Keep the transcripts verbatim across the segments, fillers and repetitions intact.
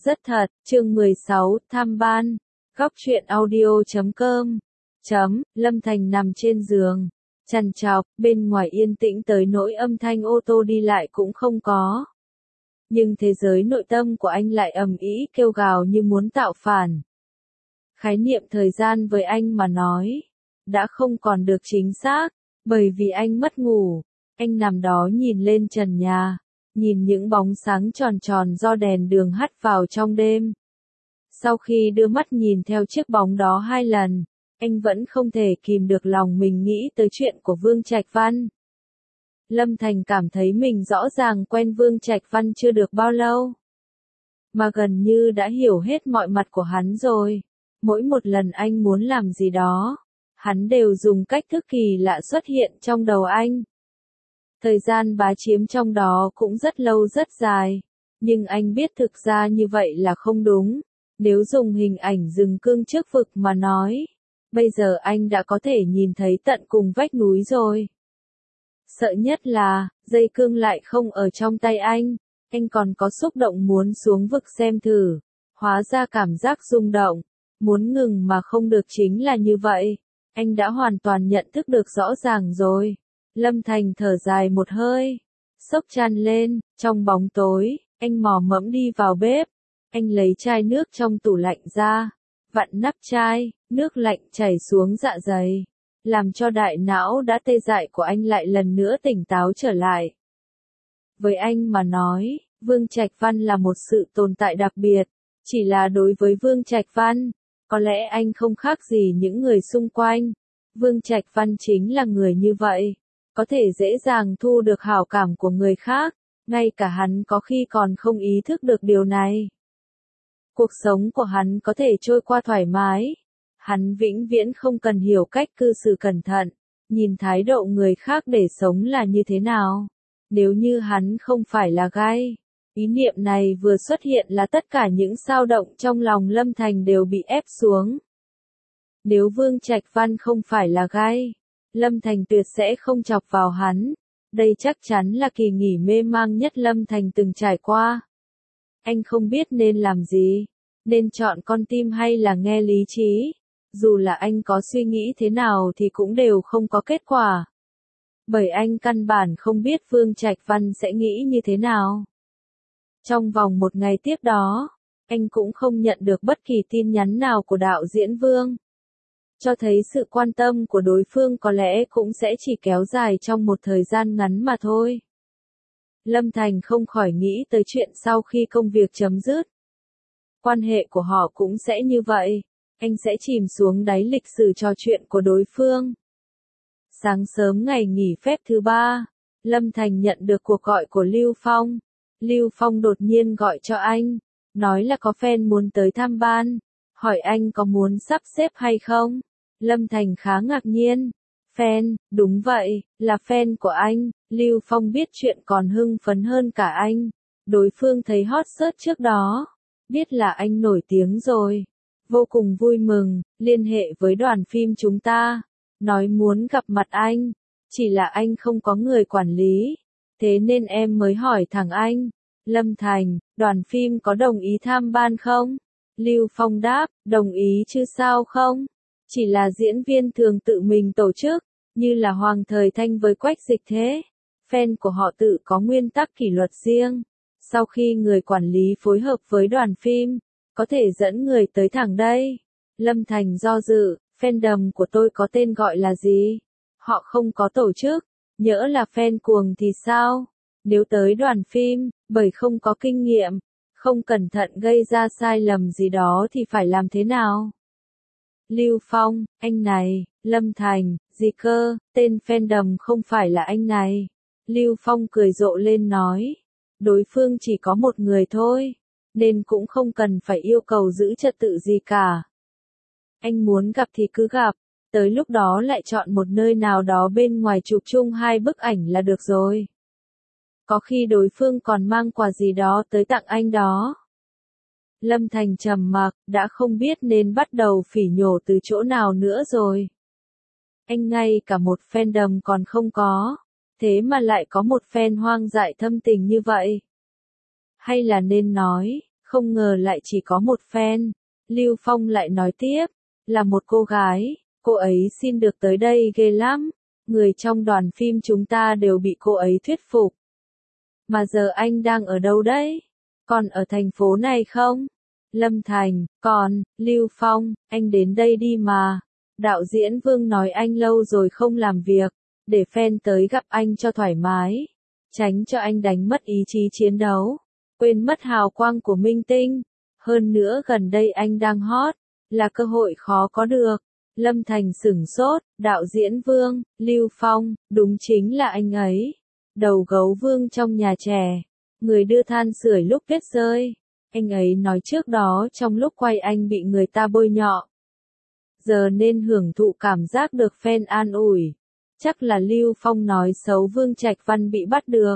Rất thật, chương mười sáu, tham ban. Góc truyện audio chấm com. Chấm, Lâm Thành nằm trên giường, trằn trọc, bên ngoài yên tĩnh tới nỗi âm thanh ô tô đi lại cũng không có. Nhưng thế giới nội tâm của anh lại ầm ĩ kêu gào như muốn tạo phản. Khái niệm thời gian với anh mà nói, đã không còn được chính xác, bởi vì anh mất ngủ. Anh nằm đó nhìn lên trần nhà, nhìn những bóng sáng tròn tròn do đèn đường hắt vào trong đêm. Sau khi đưa mắt nhìn theo chiếc bóng đó hai lần, anh vẫn không thể kìm được lòng mình nghĩ tới chuyện của Vương Trạch Văn. Lâm Thành cảm thấy mình rõ ràng quen Vương Trạch Văn chưa được bao lâu, mà gần như đã hiểu hết mọi mặt của hắn rồi. Mỗi một lần anh muốn làm gì đó, hắn đều dùng cách thức kỳ lạ xuất hiện trong đầu anh. Thời gian bá chiếm trong đó cũng rất lâu rất dài, nhưng anh biết thực ra như vậy là không đúng. Nếu dùng hình ảnh rừng cương trước vực mà nói, bây giờ anh đã có thể nhìn thấy tận cùng vách núi rồi. Sợ nhất là, dây cương lại không ở trong tay anh, anh còn có xúc động muốn xuống vực xem thử, hóa ra cảm giác rung động, muốn ngừng mà không được chính là như vậy, anh đã hoàn toàn nhận thức được rõ ràng rồi. Lâm Thành thở dài một hơi, sốc chăn lên, trong bóng tối, anh mò mẫm đi vào bếp, anh lấy chai nước trong tủ lạnh ra, vặn nắp chai, nước lạnh chảy xuống dạ dày, làm cho đại não đã tê dại của anh lại lần nữa tỉnh táo trở lại. Với anh mà nói, Vương Trạch Văn là một sự tồn tại đặc biệt, chỉ là đối với Vương Trạch Văn, có lẽ anh không khác gì những người xung quanh. Vương Trạch Văn chính là người như vậy, có thể dễ dàng thu được hảo cảm của người khác, ngay cả hắn có khi còn không ý thức được điều này. Cuộc sống của hắn có thể trôi qua thoải mái, hắn vĩnh viễn không cần hiểu cách cư xử cẩn thận, nhìn thái độ người khác để sống là như thế nào. Nếu như hắn không phải là gai, ý niệm này vừa xuất hiện là tất cả những dao động trong lòng Lâm Thành đều bị ép xuống. Nếu Vương Trạch Văn không phải là gai, Lâm Thành tuyệt sẽ không chọc vào hắn. Đây chắc chắn là kỳ nghỉ mê mang nhất Lâm Thành từng trải qua. Anh không biết nên làm gì, nên chọn con tim hay là nghe lý trí. Dù là anh có suy nghĩ thế nào thì cũng đều không có kết quả. Bởi anh căn bản không biết Vương Trạch Văn sẽ nghĩ như thế nào. Trong vòng một ngày tiếp đó, anh cũng không nhận được bất kỳ tin nhắn nào của đạo diễn Vương. Cho thấy sự quan tâm của đối phương có lẽ cũng sẽ chỉ kéo dài trong một thời gian ngắn mà thôi. Lâm Thành không khỏi nghĩ tới chuyện sau khi công việc chấm dứt. Quan hệ của họ cũng sẽ như vậy, anh sẽ chìm xuống đáy lịch sử trò chuyện của đối phương. Sáng sớm ngày nghỉ phép thứ ba, Lâm Thành nhận được cuộc gọi của Lưu Phong. Lưu Phong đột nhiên gọi cho anh, nói là có fan muốn tới thăm ban, hỏi anh có muốn sắp xếp hay không. Lâm Thành khá ngạc nhiên. Fan, đúng vậy, là fan của anh. Lưu Phong biết chuyện còn hưng phấn hơn cả anh. Đối phương thấy hot search trước đó, biết là anh nổi tiếng rồi. Vô cùng vui mừng, liên hệ với đoàn phim chúng ta, nói muốn gặp mặt anh. Chỉ là anh không có người quản lý, thế nên em mới hỏi thẳng anh. Lâm Thành, đoàn phim có đồng ý tham ban không? Lưu Phong đáp, đồng ý chứ sao không? Chỉ là diễn viên thường tự mình tổ chức, như là Hoàng Thời Thanh với Quách Dịch thế. Fan của họ tự có nguyên tắc kỷ luật riêng. Sau khi người quản lý phối hợp với đoàn phim, có thể dẫn người tới thẳng đây. Lâm Thành do dự, fandom của tôi có tên gọi là gì? Họ không có tổ chức, nhỡ là fan cuồng thì sao? Nếu tới đoàn phim, bởi không có kinh nghiệm, không cẩn thận gây ra sai lầm gì đó thì phải làm thế nào? Lưu Phong, anh này, Lâm Thành, gì cơ, tên fandom không phải là anh này. Lưu Phong cười rộ lên nói, đối phương chỉ có một người thôi, nên cũng không cần phải yêu cầu giữ trật tự gì cả. Anh muốn gặp thì cứ gặp, tới lúc đó lại chọn một nơi nào đó bên ngoài chụp chung hai bức ảnh là được rồi. Có khi đối phương còn mang quà gì đó tới tặng anh đó. Lâm Thành trầm mặc, đã không biết nên bắt đầu phỉ nhổ từ chỗ nào nữa rồi. Anh ngay cả một fandom còn không có, thế mà lại có một fan hoang dại thâm tình như vậy. Hay là nên nói, Không ngờ lại chỉ có một fan. Lưu Phong lại nói tiếp, là một cô gái, cô ấy xin được tới đây ghê lắm. Người trong đoàn phim chúng ta đều bị cô ấy thuyết phục. Mà giờ anh đang ở đâu đấy? Còn ở thành phố này không? Lâm Thành, còn, Lưu Phong, anh đến đây đi mà. Đạo diễn Vương nói anh lâu rồi không làm việc, để fan tới gặp anh cho thoải mái. Tránh cho anh đánh mất ý chí chiến đấu, quên mất hào quang của minh tinh. Hơn nữa gần đây anh đang hot, là cơ hội khó có được. Lâm Thành sửng sốt, đạo diễn Vương, Lưu Phong, đúng chính là anh ấy. Đầu gấu Vương trong nhà trẻ, người đưa than sưởi lúc tuyết rơi. Anh ấy nói trước đó trong lúc quay anh bị người ta bôi nhọ. Giờ nên hưởng thụ cảm giác được fan an ủi. Chắc là Lưu Phong nói xấu Vương Trạch Văn bị bắt được.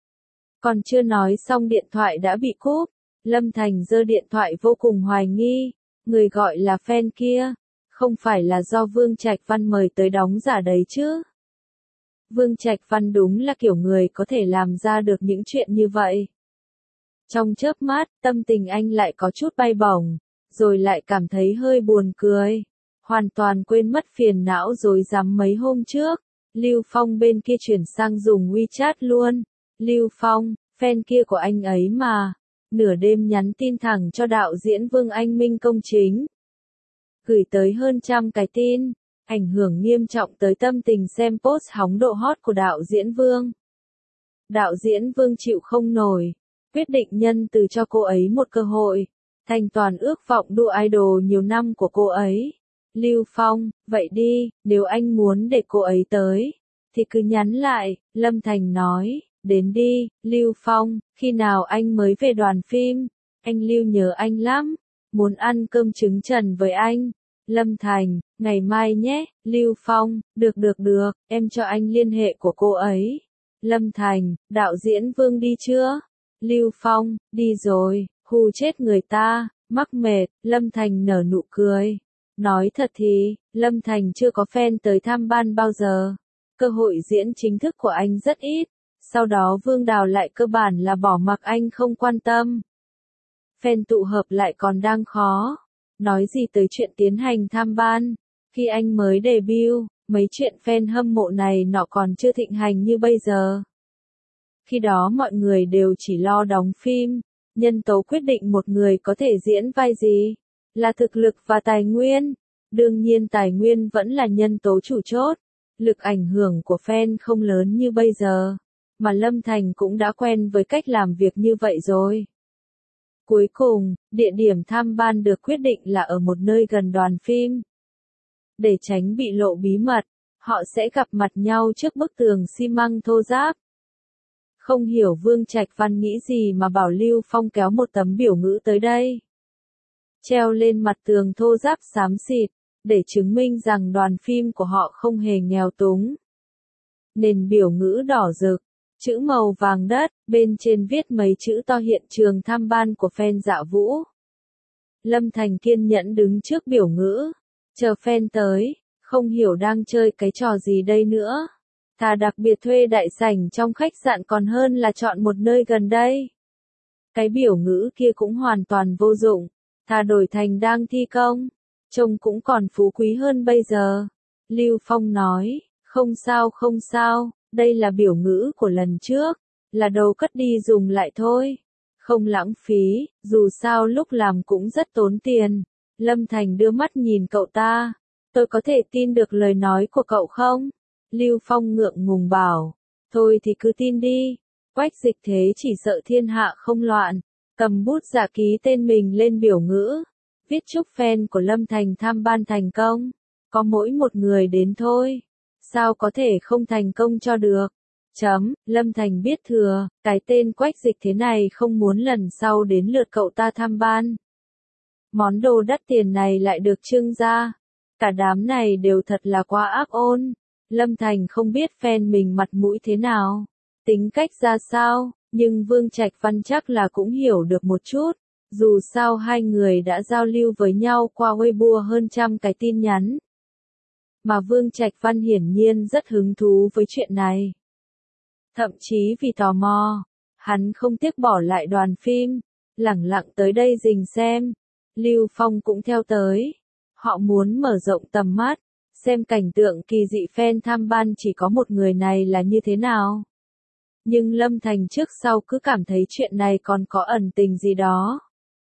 Còn chưa nói xong điện thoại đã bị cúp. Lâm Thành giơ điện thoại vô cùng hoài nghi. Người gọi là fan kia, không phải là do Vương Trạch Văn mời tới đóng giả đấy chứ. Vương Trạch Văn đúng là kiểu người có thể làm ra được những chuyện như vậy. Trong chớp mắt, tâm tình anh lại có chút bay bổng, rồi lại cảm thấy hơi buồn cười. Hoàn toàn quên mất phiền não rối rắm mấy hôm trước. Lưu Phong bên kia chuyển sang dùng WeChat luôn. Lưu Phong, fan kia của anh ấy mà. Nửa đêm nhắn tin thẳng cho đạo diễn Vương Anh Minh công chính. Gửi tới hơn trăm cái tin, ảnh hưởng nghiêm trọng tới tâm tình xem post hóng độ hot của đạo diễn Vương. Đạo diễn Vương chịu không nổi, quyết định nhân từ cho cô ấy một cơ hội, thành toàn ước vọng đua idol nhiều năm của cô ấy. Lưu Phong, vậy đi, nếu anh muốn để cô ấy tới, thì cứ nhắn lại, Lâm Thành nói, đến đi, Lưu Phong, khi nào anh mới về đoàn phim, anh Lưu nhớ anh lắm, muốn ăn cơm trứng trần với anh. Lâm Thành, ngày mai nhé, Lưu Phong, được được được, em cho anh liên hệ của cô ấy. Lâm Thành, đạo diễn Vương đi chưa? Lưu Phong, đi rồi, hù chết người ta, mắc mệt, Lâm Thành nở nụ cười. Nói thật thì, Lâm Thành chưa có fan tới tham ban bao giờ. Cơ hội diễn chính thức của anh rất ít, sau đó Vương Đào lại cơ bản là bỏ mặc anh không quan tâm. Fan tụ hợp lại còn đang khó. Nói gì tới chuyện tiến hành tham ban, khi anh mới debut, mấy chuyện fan hâm mộ này nọ còn chưa thịnh hành như bây giờ. Khi đó mọi người đều chỉ lo đóng phim, nhân tố quyết định một người có thể diễn vai gì, là thực lực và tài nguyên. Đương nhiên tài nguyên vẫn là nhân tố chủ chốt, lực ảnh hưởng của fan không lớn như bây giờ, mà Lâm Thành cũng đã quen với cách làm việc như vậy rồi. Cuối cùng, địa điểm tham ban được quyết định là ở một nơi gần đoàn phim. Để tránh bị lộ bí mật, họ sẽ gặp mặt nhau trước bức tường xi măng thô ráp. Không hiểu Vương Trạch Văn nghĩ gì mà bảo Lưu Phong kéo một tấm biểu ngữ tới đây. Treo lên mặt tường thô ráp xám xịt, để chứng minh rằng đoàn phim của họ không hề nghèo túng. Nền biểu ngữ đỏ rực, chữ màu vàng đất, bên trên viết mấy chữ to hiện trường tham ban của fan Dạ Vũ. Lâm Thành kiên nhẫn đứng trước biểu ngữ, chờ fan tới, không hiểu đang chơi cái trò gì đây nữa. Thà đặc biệt thuê đại sảnh trong khách sạn còn hơn là chọn một nơi gần đây. Cái biểu ngữ kia cũng hoàn toàn vô dụng, thà đổi thành đang thi công, trông cũng còn phú quý hơn bây giờ. Lưu Phong nói, không sao không sao. Đây là biểu ngữ của lần trước, là đầu cất đi dùng lại thôi. Không lãng phí, dù sao lúc làm cũng rất tốn tiền. Lâm Thành đưa mắt nhìn cậu ta. Tôi có thể tin được lời nói của cậu không? Lưu Phong ngượng ngùng bảo. Thôi thì cứ tin đi. Quách Dịch Thế chỉ sợ thiên hạ không loạn. Cầm bút giả ký tên mình lên biểu ngữ. Viết chúc fan của Lâm Thành tham ban thành công. Có mỗi một người đến thôi. Sao có thể không thành công cho được? Chấm, Lâm Thành biết thừa, cái tên Quách Dịch Thế này không muốn lần sau đến lượt cậu ta tham ban. Món đồ đắt tiền này lại được trưng ra. Cả đám này đều thật là quá ác ôn. Lâm Thành không biết fan mình mặt mũi thế nào, tính cách ra sao, nhưng Vương Trạch Văn chắc là cũng hiểu được một chút. Dù sao hai người đã giao lưu với nhau qua Weibo hơn trăm cái tin nhắn. Mà Vương Trạch Văn hiển nhiên rất hứng thú với chuyện này. Thậm chí vì tò mò, hắn không tiếc bỏ lại đoàn phim, lẳng lặng tới đây rình xem. Lưu Phong cũng theo tới. Họ muốn mở rộng tầm mắt, xem cảnh tượng kỳ dị fan tham ban chỉ có một người này là như thế nào. Nhưng Lâm Thành trước sau cứ cảm thấy chuyện này còn có ẩn tình gì đó.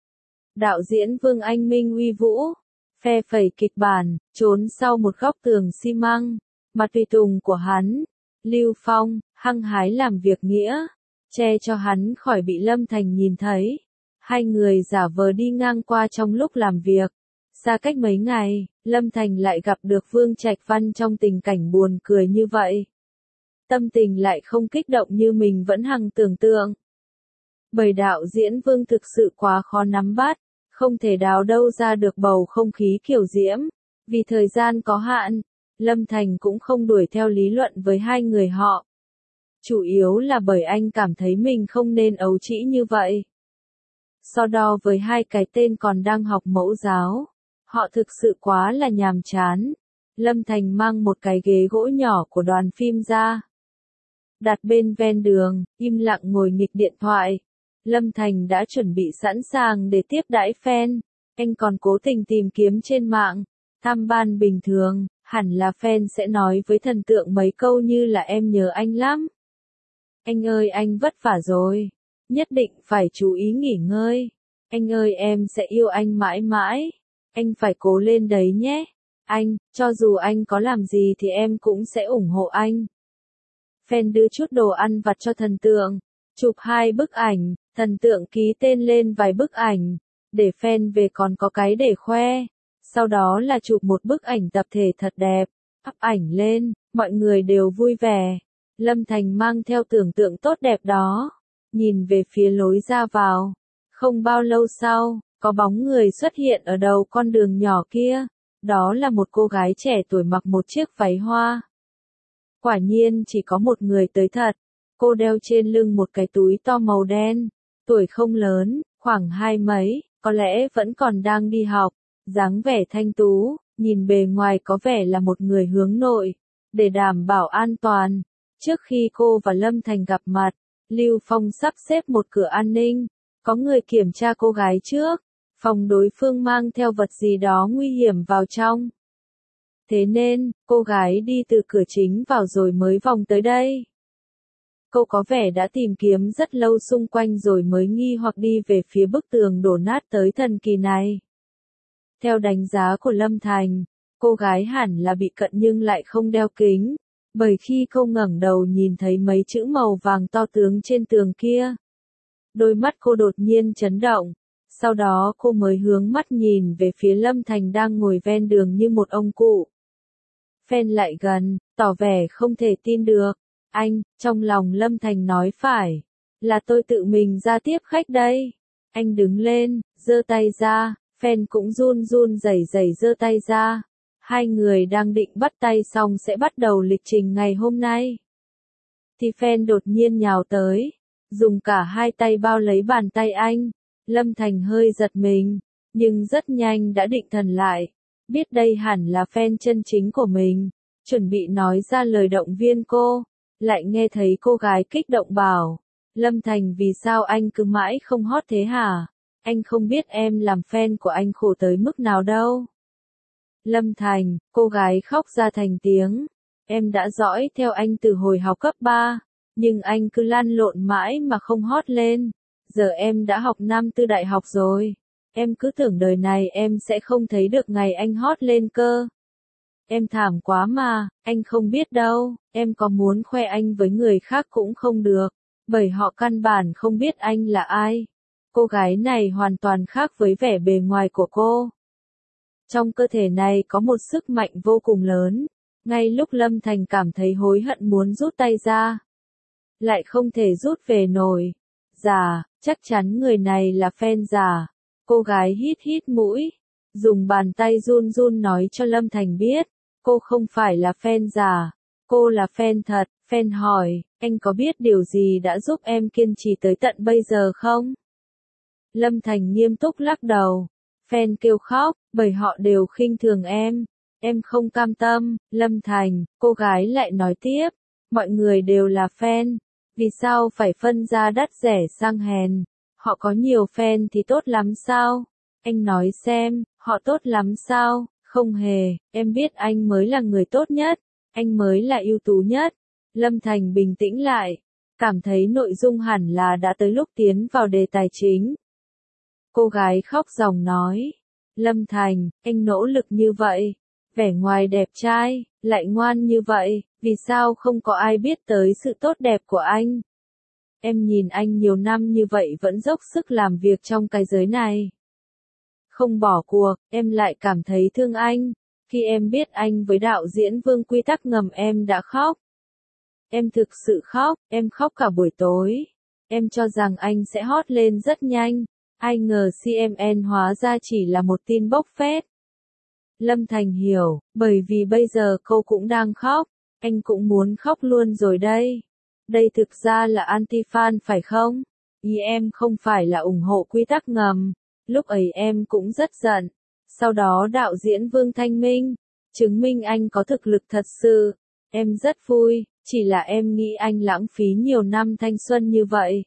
Đạo diễn Vương Anh Minh uy vũ, phe phẩy kịch bản, trốn sau một góc tường xi măng, mặt tùy tùng của hắn, Lưu Phong, hăng hái làm việc nghĩa, che cho hắn khỏi bị Lâm Thành nhìn thấy. Hai người giả vờ đi ngang qua trong lúc làm việc. Xa cách mấy ngày, Lâm Thành lại gặp được Vương Trạch Văn trong tình cảnh buồn cười như vậy. Tâm tình lại không kích động như mình vẫn hằng tưởng tượng. Bởi đạo diễn Vương thực sự quá khó nắm bắt, không thể đào đâu ra được bầu không khí kiểu diễm. Vì thời gian có hạn, Lâm Thành cũng không đuổi theo lý luận với hai người họ. Chủ yếu là bởi anh cảm thấy mình không nên ấu trĩ như vậy. So đo với hai cái tên còn đang học mẫu giáo, họ thực sự quá là nhàm chán. Lâm Thành mang một cái ghế gỗ nhỏ của đoàn phim ra, đặt bên ven đường, im lặng ngồi nghịch điện thoại. Lâm Thành đã chuẩn bị sẵn sàng để tiếp đãi fan. Anh còn cố tình tìm kiếm trên mạng. Tham ban bình thường, hẳn là fan sẽ nói với thần tượng mấy câu như là em nhớ anh lắm. Anh ơi anh vất vả rồi. Nhất định phải chú ý nghỉ ngơi. Anh ơi em sẽ yêu anh mãi mãi. Anh phải cố lên đấy nhé. Anh, cho dù anh có làm gì thì em cũng sẽ ủng hộ anh. Fan đưa chút đồ ăn vặt cho thần tượng. Chụp hai bức ảnh, thần tượng ký tên lên vài bức ảnh. Để fan về còn có cái để khoe. Sau đó là chụp một bức ảnh tập thể thật đẹp. Up ảnh lên, mọi người đều vui vẻ. Lâm Thành mang theo tưởng tượng tốt đẹp đó. Nhìn về phía lối ra vào. Không bao lâu sau, có bóng người xuất hiện ở đầu con đường nhỏ kia. Đó là một cô gái trẻ tuổi mặc một chiếc váy hoa. Quả nhiên chỉ có một người tới thật. Cô đeo trên lưng một cái túi to màu đen. Tuổi không lớn, khoảng hai mấy, có lẽ vẫn còn đang đi học. Dáng vẻ thanh tú, nhìn bề ngoài có vẻ là một người hướng nội. Để đảm bảo an toàn, trước khi cô và Lâm Thành gặp mặt, Lưu Phong sắp xếp một cửa an ninh. Có người kiểm tra cô gái trước, phòng đối phương mang theo vật gì đó nguy hiểm vào trong. Thế nên, cô gái đi từ cửa chính vào rồi mới vòng tới đây. Cô có vẻ đã tìm kiếm rất lâu xung quanh rồi mới nghi hoặc đi về phía bức tường đổ nát tới thần kỳ này. Theo đánh giá của Lâm Thành, cô gái hẳn là bị cận nhưng lại không đeo kính, bởi khi cô ngẩng đầu nhìn thấy mấy chữ màu vàng to tướng trên tường kia. Đôi mắt cô đột nhiên chấn động, sau đó cô mới hướng mắt nhìn về phía Lâm Thành đang ngồi ven đường như một ông cụ. Fan lại gần, tỏ vẻ không thể tin được. Anh, trong lòng Lâm Thành nói phải, là tôi tự mình ra tiếp khách đây. Anh đứng lên, giơ tay ra, fan cũng run run rẩy rẩy giơ tay ra. Hai người đang định bắt tay xong sẽ bắt đầu lịch trình ngày hôm nay. Thì fan đột nhiên nhào tới, dùng cả hai tay bao lấy bàn tay anh. Lâm Thành hơi giật mình, nhưng rất nhanh đã định thần lại. Biết đây hẳn là fan chân chính của mình, chuẩn bị nói ra lời động viên cô. Lại nghe thấy cô gái kích động bảo, Lâm Thành vì sao anh cứ mãi không hot thế hả? Anh không biết em làm fan của anh khổ tới mức nào đâu. Lâm Thành, cô gái khóc ra thành tiếng, em đã dõi theo anh từ hồi học cấp ba, nhưng anh cứ lăn lộn mãi mà không hot lên. Giờ em đã học năm tư đại học rồi, em cứ tưởng đời này em sẽ không thấy được ngày anh hot lên cơ. Em thảm quá mà, anh không biết đâu, em có muốn khoe anh với người khác cũng không được, bởi họ căn bản không biết anh là ai. Cô gái này hoàn toàn khác với vẻ bề ngoài của cô. Trong cơ thể này có một sức mạnh vô cùng lớn, ngay lúc Lâm Thành cảm thấy hối hận muốn rút tay ra, lại không thể rút về nổi. Giả, chắc chắn người này là fan giả. Cô gái hít hít mũi, dùng bàn tay run run nói cho Lâm Thành biết. Cô không phải là fan giả, cô là fan thật. Fan hỏi, anh có biết điều gì đã giúp em kiên trì tới tận bây giờ không? Lâm Thành nghiêm túc lắc đầu. Fan kêu khóc, bởi họ đều khinh thường em. Em không cam tâm. Lâm Thành, cô gái lại nói tiếp, mọi người đều là fan. Vì sao phải phân ra đắt rẻ sang hèn? Họ có nhiều fan thì tốt lắm sao? Anh nói xem, họ tốt lắm sao? Không hề, em biết anh mới là người tốt nhất, anh mới là ưu tú nhất. Lâm Thành bình tĩnh lại, cảm thấy nội dung hẳn là đã tới lúc tiến vào đề tài chính. Cô gái khóc ròng nói, Lâm Thành, anh nỗ lực như vậy, vẻ ngoài đẹp trai, lại ngoan như vậy, vì sao không có ai biết tới sự tốt đẹp của anh? Em nhìn anh nhiều năm như vậy vẫn dốc sức làm việc trong cái giới này. Không bỏ cuộc, em lại cảm thấy thương anh. Khi em biết anh với đạo diễn Vương Quy Tắc Ngầm em đã khóc. Em thực sự khóc, em khóc cả buổi tối. Em cho rằng anh sẽ hot lên rất nhanh. Ai ngờ xê em en hóa ra chỉ là một tin bốc phét. Lâm Thành hiểu, bởi vì bây giờ cô cũng đang khóc. Anh cũng muốn khóc luôn rồi đây. Đây thực ra là anti-fan phải không? Ý em không phải là ủng hộ Quy Tắc Ngầm. Lúc ấy em cũng rất giận. Sau đó đạo diễn Vương Thanh Minh, chứng minh anh có thực lực thật sự. Em rất vui, chỉ là em nghĩ anh lãng phí nhiều năm thanh xuân như vậy.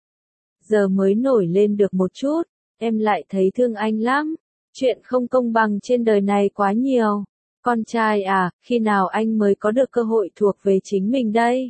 Giờ mới nổi lên được một chút, em lại thấy thương anh lắm. Chuyện không công bằng trên đời này quá nhiều. Con trai à, khi nào anh mới có được cơ hội thuộc về chính mình đây?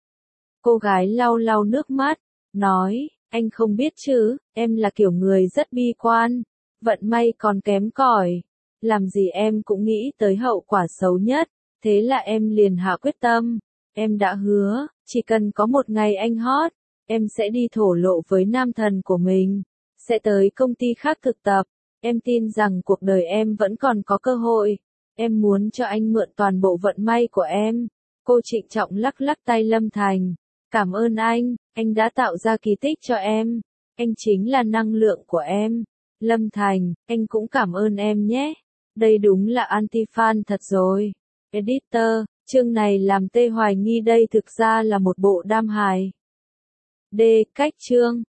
Cô gái lau lau nước mắt, nói, anh không biết chứ, em là kiểu người rất bi quan, vận may còn kém cỏi, làm gì em cũng nghĩ tới hậu quả xấu nhất, thế là em liền hạ quyết tâm, em đã hứa, chỉ cần có một ngày anh hot, em sẽ đi thổ lộ với nam thần của mình, sẽ tới công ty khác thực tập, em tin rằng cuộc đời em vẫn còn có cơ hội, em muốn cho anh mượn toàn bộ vận may của em. Cô trịnh trọng lắc lắc tay Lâm Thành. Cảm ơn anh, anh đã tạo ra kỳ tích cho em. Anh chính là năng lượng của em. Lâm Thành, anh cũng cảm ơn em nhé. Đây đúng là anti-fan thật rồi. Editor, chương này làm tê hoài nghi đây thực ra là một bộ đam hài. D. Cách chương